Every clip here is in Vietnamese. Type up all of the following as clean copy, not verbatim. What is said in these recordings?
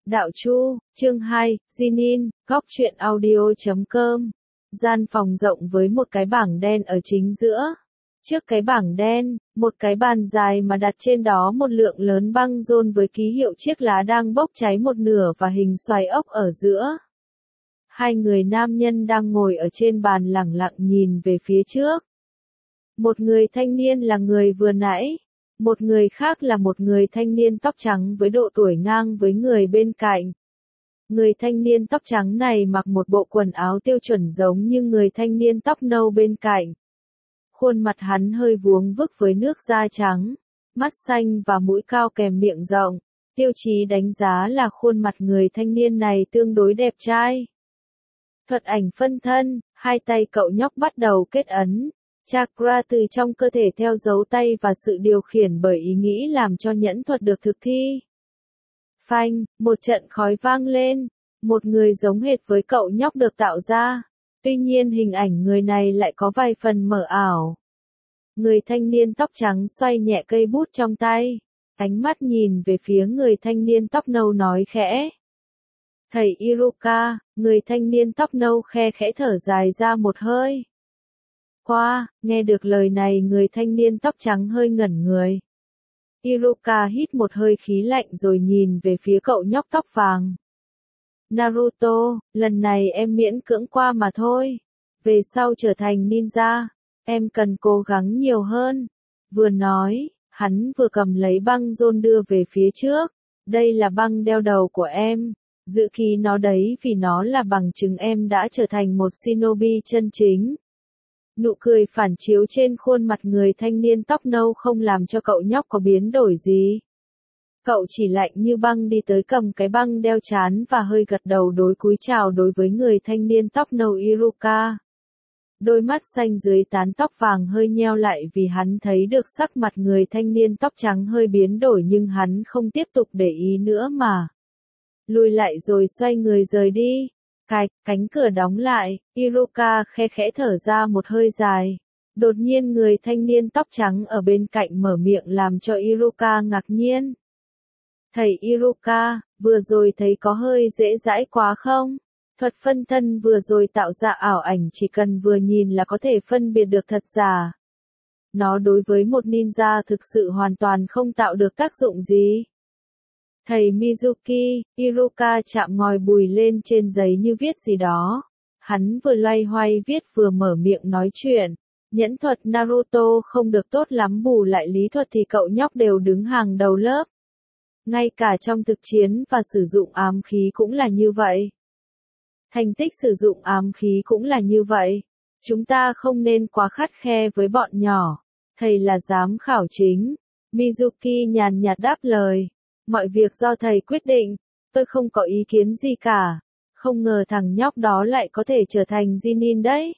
Đạo Chu, chương 2, Zinin, góc truyện audio.com. Gian phòng rộng với một cái bảng đen ở chính giữa. Trước cái bảng đen, một cái bàn dài mà đặt trên đó một lượng lớn băng rôn với ký hiệu chiếc lá đang bốc cháy một nửa và hình xoài ốc ở giữa. Hai người nam nhân đang ngồi ở trên bàn lẳng lặng nhìn về phía trước. Một người thanh niên là người vừa nãy. Một người khác là một người thanh niên tóc trắng với độ tuổi ngang với người bên cạnh. Người thanh niên tóc trắng này mặc một bộ quần áo tiêu chuẩn giống như người thanh niên tóc nâu bên cạnh. Khuôn mặt hắn hơi vuông vức với nước da trắng, mắt xanh và mũi cao kèm miệng rộng. Tiêu chí đánh giá là khuôn mặt người thanh niên này tương đối đẹp trai. Thuật ảnh phân thân, hai tay cậu nhóc bắt đầu kết ấn. Chakra từ trong cơ thể theo dấu tay và sự điều khiển bởi ý nghĩ làm cho nhẫn thuật được thực thi. Phanh, một trận khói vang lên, một người giống hệt với cậu nhóc được tạo ra. Tuy nhiên hình ảnh người này lại có vài phần mờ ảo. Người thanh niên tóc trắng xoay nhẹ cây bút trong tay, ánh mắt nhìn về phía người thanh niên tóc nâu nói khẽ. Thầy Iruka, người thanh niên tóc nâu khe khẽ thở dài ra một hơi. Nghe được lời này người thanh niên tóc trắng hơi ngẩn người. Iruka hít một hơi khí lạnh rồi nhìn về phía cậu nhóc tóc vàng. Naruto, lần này em miễn cưỡng qua mà thôi. Về sau trở thành ninja, em cần cố gắng nhiều hơn. Vừa nói, hắn vừa cầm lấy băng rôn đưa về phía trước. Đây là băng đeo đầu của em. Giữ ký nó đấy vì nó là bằng chứng em đã trở thành một shinobi chân chính. Nụ cười phản chiếu trên khuôn mặt người thanh niên tóc nâu không làm cho cậu nhóc có biến đổi gì. Cậu chỉ lạnh như băng đi tới cầm cái băng đeo trán và hơi gật đầu cúi chào đối với người thanh niên tóc nâu Iruka. Đôi mắt xanh dưới tán tóc vàng hơi nheo lại vì hắn thấy được sắc mặt người thanh niên tóc trắng hơi biến đổi nhưng hắn không tiếp tục để ý nữa mà lùi lại rồi xoay người rời đi. Cánh cửa đóng lại, Iruka khe khẽ thở ra một hơi dài. Đột nhiên người thanh niên tóc trắng ở bên cạnh mở miệng làm cho Iruka ngạc nhiên. Thầy Iruka, vừa rồi thấy có hơi dễ dãi quá không? Thuật phân thân vừa rồi tạo ra ảo ảnh chỉ cần vừa nhìn là có thể phân biệt được thật giả. Nó đối với một ninja thực sự hoàn toàn không tạo được tác dụng gì. Thầy Mizuki, Iruka chạm ngòi bùi lên trên giấy như viết gì đó. Hắn vừa loay hoay viết vừa mở miệng nói chuyện. Nhẫn thuật Naruto không được tốt lắm bù lại lý thuật thì cậu nhóc đều đứng hàng đầu lớp. Ngay cả trong thực chiến và sử dụng ám khí cũng là như vậy. Thành tích sử dụng ám khí cũng là như vậy. Chúng ta không nên quá khắt khe với bọn nhỏ. Thầy là giám khảo chính. Mizuki nhàn nhạt đáp lời. Mọi việc do thầy quyết định, tôi không có ý kiến gì cả. Không ngờ thằng nhóc đó lại có thể trở thành Zinin đấy.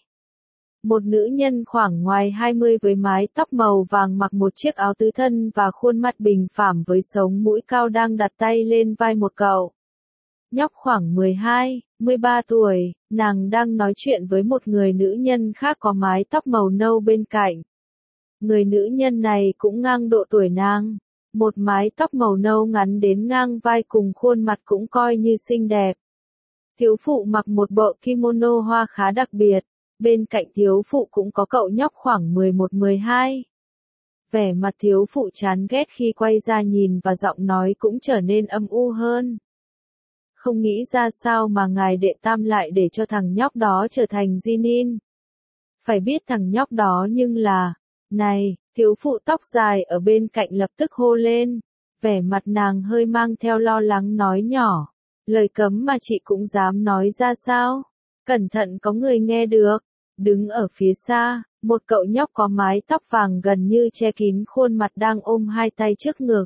Một nữ nhân khoảng ngoài 20 với mái tóc màu vàng mặc một chiếc áo tứ thân và khuôn mặt bình phẳng với sống mũi cao đang đặt tay lên vai một cậu nhóc khoảng 12, 13 tuổi, nàng đang nói chuyện với một người nữ nhân khác có mái tóc màu nâu bên cạnh. Người nữ nhân này cũng ngang độ tuổi nàng. Một mái tóc màu nâu ngắn đến ngang vai cùng khuôn mặt cũng coi như xinh đẹp. Thiếu phụ mặc một bộ kimono hoa khá đặc biệt, bên cạnh thiếu phụ cũng có cậu nhóc khoảng 11-12. Vẻ mặt thiếu phụ chán ghét khi quay ra nhìn và giọng nói cũng trở nên âm u hơn. Không nghĩ ra sao mà ngài đệ tam lại để cho thằng nhóc đó trở thành Zinin. Phải biết thằng nhóc đó nhưng là, này, thiếu phụ tóc dài ở bên cạnh lập tức hô lên, vẻ mặt nàng hơi mang theo lo lắng nói nhỏ, lời cấm mà chị cũng dám nói ra sao, cẩn thận có người nghe được. Đứng ở phía xa, một cậu nhóc có mái tóc vàng gần như che kín khuôn mặt đang ôm hai tay trước ngực.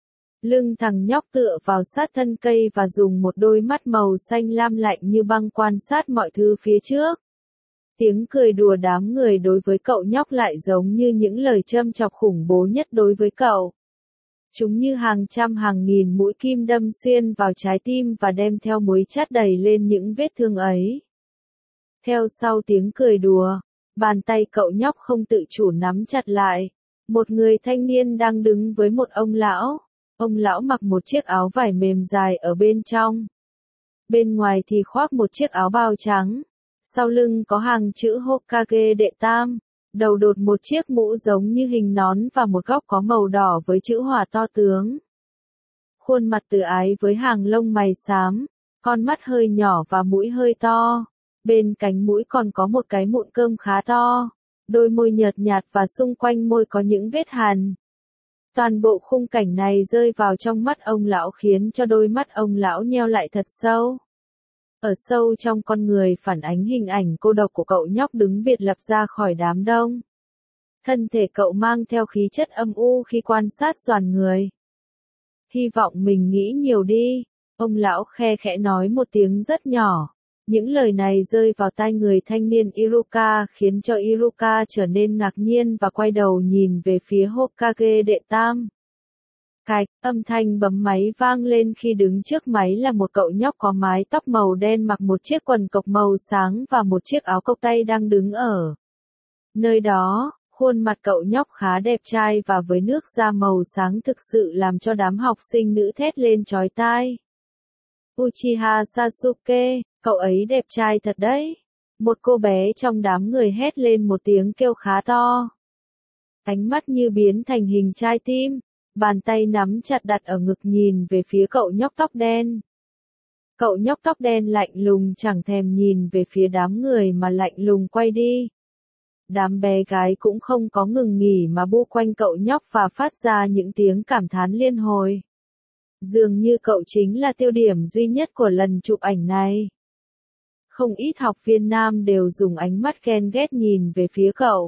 Lưng thằng nhóc tựa vào sát thân cây và dùng một đôi mắt màu xanh lam lạnh như băng quan sát mọi thứ phía trước. Tiếng cười đùa đám người đối với cậu nhóc lại giống như những lời châm chọc khủng bố nhất đối với cậu. Chúng như hàng trăm hàng nghìn mũi kim đâm xuyên vào trái tim và đem theo muối chát đầy lên những vết thương ấy. Theo sau tiếng cười đùa, bàn tay cậu nhóc không tự chủ nắm chặt lại. Một người thanh niên đang đứng với một ông lão. Ông lão mặc một chiếc áo vải mềm dài ở bên trong. Bên ngoài thì khoác một chiếc áo bào trắng. Sau lưng có hàng chữ Hokage đệ tam. Đầu đột một chiếc mũ giống như hình nón và một góc có màu đỏ với chữ hỏa to tướng. Khuôn mặt từ ái với hàng lông mày xám, con mắt hơi nhỏ và mũi hơi to. Bên cánh mũi còn có một cái mụn cơm khá to. Đôi môi nhợt nhạt và xung quanh môi có những vết hằn. Toàn bộ khung cảnh này rơi vào trong mắt ông lão khiến cho đôi mắt ông lão nheo lại thật sâu. Ở sâu trong con người phản ánh hình ảnh cô độc của cậu nhóc đứng biệt lập ra khỏi đám đông. Thân thể cậu mang theo khí chất âm u khi quan sát đoàn người. Hy vọng mình nghĩ nhiều đi, ông lão khe khẽ nói một tiếng rất nhỏ. Những lời này rơi vào tai người thanh niên Iruka khiến cho Iruka trở nên ngạc nhiên và quay đầu nhìn về phía Hokage đệ tam. Cạch, âm thanh bấm máy vang lên khi đứng trước máy là một cậu nhóc có mái tóc màu đen mặc một chiếc quần cộc màu sáng và một chiếc áo cộc tay đang đứng ở nơi đó. Khuôn mặt cậu nhóc khá đẹp trai và với nước da màu sáng thực sự làm cho đám học sinh nữ thét lên chói tai. Uchiha Sasuke, cậu ấy đẹp trai thật đấy. Một cô bé trong đám người hét lên một tiếng kêu khá to. Ánh mắt như biến thành hình trái tim, bàn tay nắm chặt đặt ở ngực nhìn về phía cậu nhóc tóc đen. Cậu nhóc tóc đen lạnh lùng chẳng thèm nhìn về phía đám người mà lạnh lùng quay đi. Đám bé gái cũng không có ngừng nghỉ mà bu quanh cậu nhóc và phát ra những tiếng cảm thán liên hồi. Dường như cậu chính là tiêu điểm duy nhất của lần chụp ảnh này. Không ít học viên nam đều dùng ánh mắt ghen ghét nhìn về phía cậu.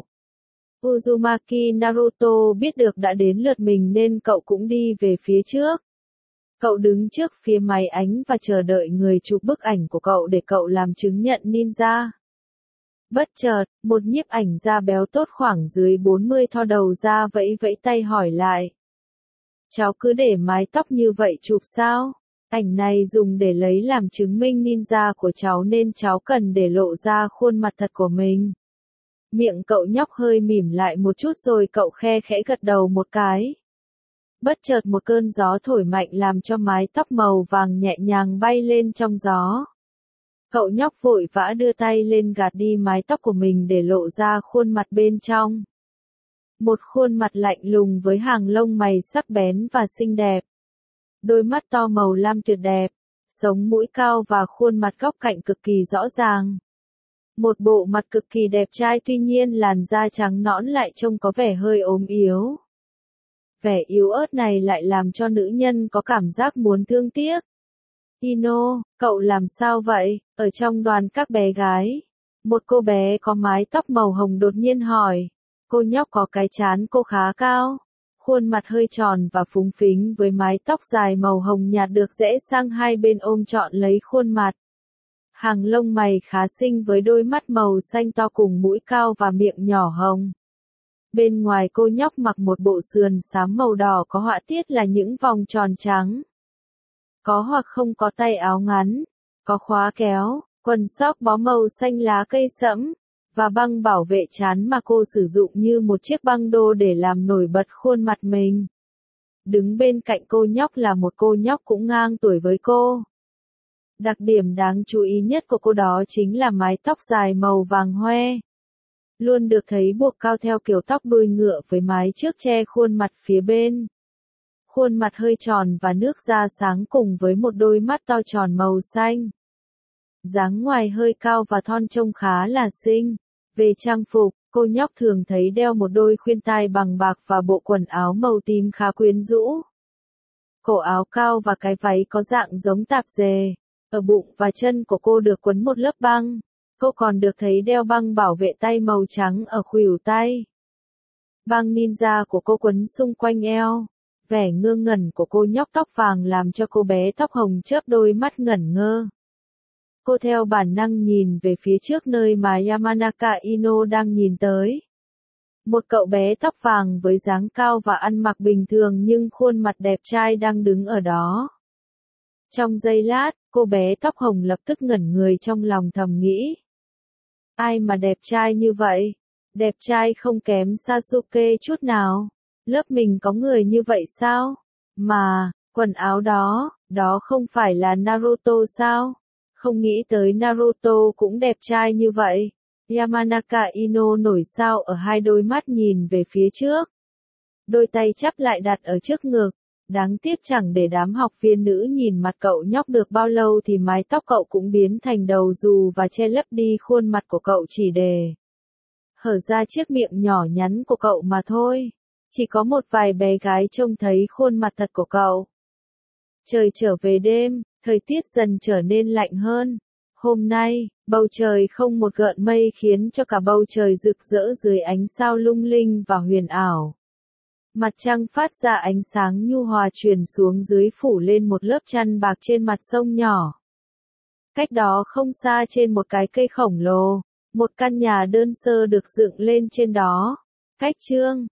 Uzumaki Naruto biết được đã đến lượt mình nên cậu cũng đi về phía trước. Cậu đứng trước phía máy ảnh và chờ đợi người chụp bức ảnh của cậu để cậu làm chứng nhận ninja. Bất chợt, một nhiếp ảnh gia béo tốt khoảng dưới 40 thò đầu ra vẫy vẫy tay hỏi lại. Cháu cứ để mái tóc như vậy chụp sao? Ảnh này dùng để lấy làm chứng minh ninja của cháu nên cháu cần để lộ ra khuôn mặt thật của mình. Miệng cậu nhóc hơi mỉm lại một chút rồi cậu khe khẽ gật đầu một cái. Bất chợt một cơn gió thổi mạnh làm cho mái tóc màu vàng nhẹ nhàng bay lên trong gió. Cậu nhóc vội vã đưa tay lên gạt đi mái tóc của mình để lộ ra khuôn mặt bên trong. Một khuôn mặt lạnh lùng với hàng lông mày sắc bén và xinh đẹp. Đôi mắt to màu lam tuyệt đẹp, sống mũi cao và khuôn mặt góc cạnh cực kỳ rõ ràng. Một bộ mặt cực kỳ đẹp trai tuy nhiên làn da trắng nõn lại trông có vẻ hơi ốm yếu. Vẻ yếu ớt này lại làm cho nữ nhân có cảm giác muốn thương tiếc. Ino, cậu làm sao vậy? Ở trong đoàn các bé gái, một cô bé có mái tóc màu hồng đột nhiên hỏi. Cô nhóc có cái trán cô khá cao, khuôn mặt hơi tròn và phúng phính với mái tóc dài màu hồng nhạt được rẽ sang hai bên ôm trọn lấy khuôn mặt. Hàng lông mày khá xinh với đôi mắt màu xanh to cùng mũi cao và miệng nhỏ hồng. Bên ngoài cô nhóc mặc một bộ sườn xám màu đỏ có họa tiết là những vòng tròn trắng. Có hoặc không có tay áo ngắn, có khóa kéo, quần sóc bó màu xanh lá cây sẫm, và băng bảo vệ trán mà cô sử dụng như một chiếc băng đô để làm nổi bật khuôn mặt mình. Đứng bên cạnh cô nhóc là một cô nhóc cũng ngang tuổi với cô. Đặc điểm đáng chú ý nhất của cô đó chính là mái tóc dài màu vàng hoe. Luôn được thấy buộc cao theo kiểu tóc đuôi ngựa với mái trước che khuôn mặt phía bên. Khuôn mặt hơi tròn và nước da sáng cùng với một đôi mắt to tròn màu xanh. Dáng ngoài hơi cao và thon trông khá là xinh. Về trang phục, cô nhóc thường thấy đeo một đôi khuyên tai bằng bạc và bộ quần áo màu tím khá quyến rũ. Cổ áo cao và cái váy có dạng giống tạp dề. Ở bụng và chân của cô được quấn một lớp băng. Cô còn được thấy đeo băng bảo vệ tay màu trắng ở khuỷu tay. Băng ninja của cô quấn xung quanh eo. Vẻ ngơ ngẩn của cô nhóc tóc vàng làm cho cô bé tóc hồng chớp đôi mắt ngẩn ngơ. Cô theo bản năng nhìn về phía trước nơi mà Yamanaka Ino đang nhìn tới. Một cậu bé tóc vàng với dáng cao và ăn mặc bình thường nhưng khuôn mặt đẹp trai đang đứng ở đó. Trong giây lát, cô bé tóc hồng lập tức ngẩn người trong lòng thầm nghĩ. Ai mà đẹp trai như vậy? Đẹp trai không kém Sasuke chút nào. Lớp mình có người như vậy sao? Mà, quần áo đó, đó không phải là Naruto sao? Không nghĩ tới Naruto cũng đẹp trai như vậy. Yamanaka Ino nổi sao ở hai đôi mắt nhìn về phía trước. Đôi tay chắp lại đặt ở trước ngực. Đáng tiếc chẳng để đám học viên nữ nhìn mặt cậu nhóc được bao lâu thì mái tóc cậu cũng biến thành đầu dù và che lấp đi khuôn mặt của cậu chỉ để hở ra chiếc miệng nhỏ nhắn của cậu mà thôi. Chỉ có một vài bé gái trông thấy khuôn mặt thật của cậu. Trời trở về đêm, thời tiết dần trở nên lạnh hơn. Hôm nay, bầu trời không một gợn mây khiến cho cả bầu trời rực rỡ dưới ánh sao lung linh và huyền ảo. Mặt trăng phát ra ánh sáng nhu hòa truyền xuống dưới phủ lên một lớp chăn bạc trên mặt sông nhỏ. Cách đó không xa trên một cái cây khổng lồ, một căn nhà đơn sơ được dựng lên trên đó. Cách chương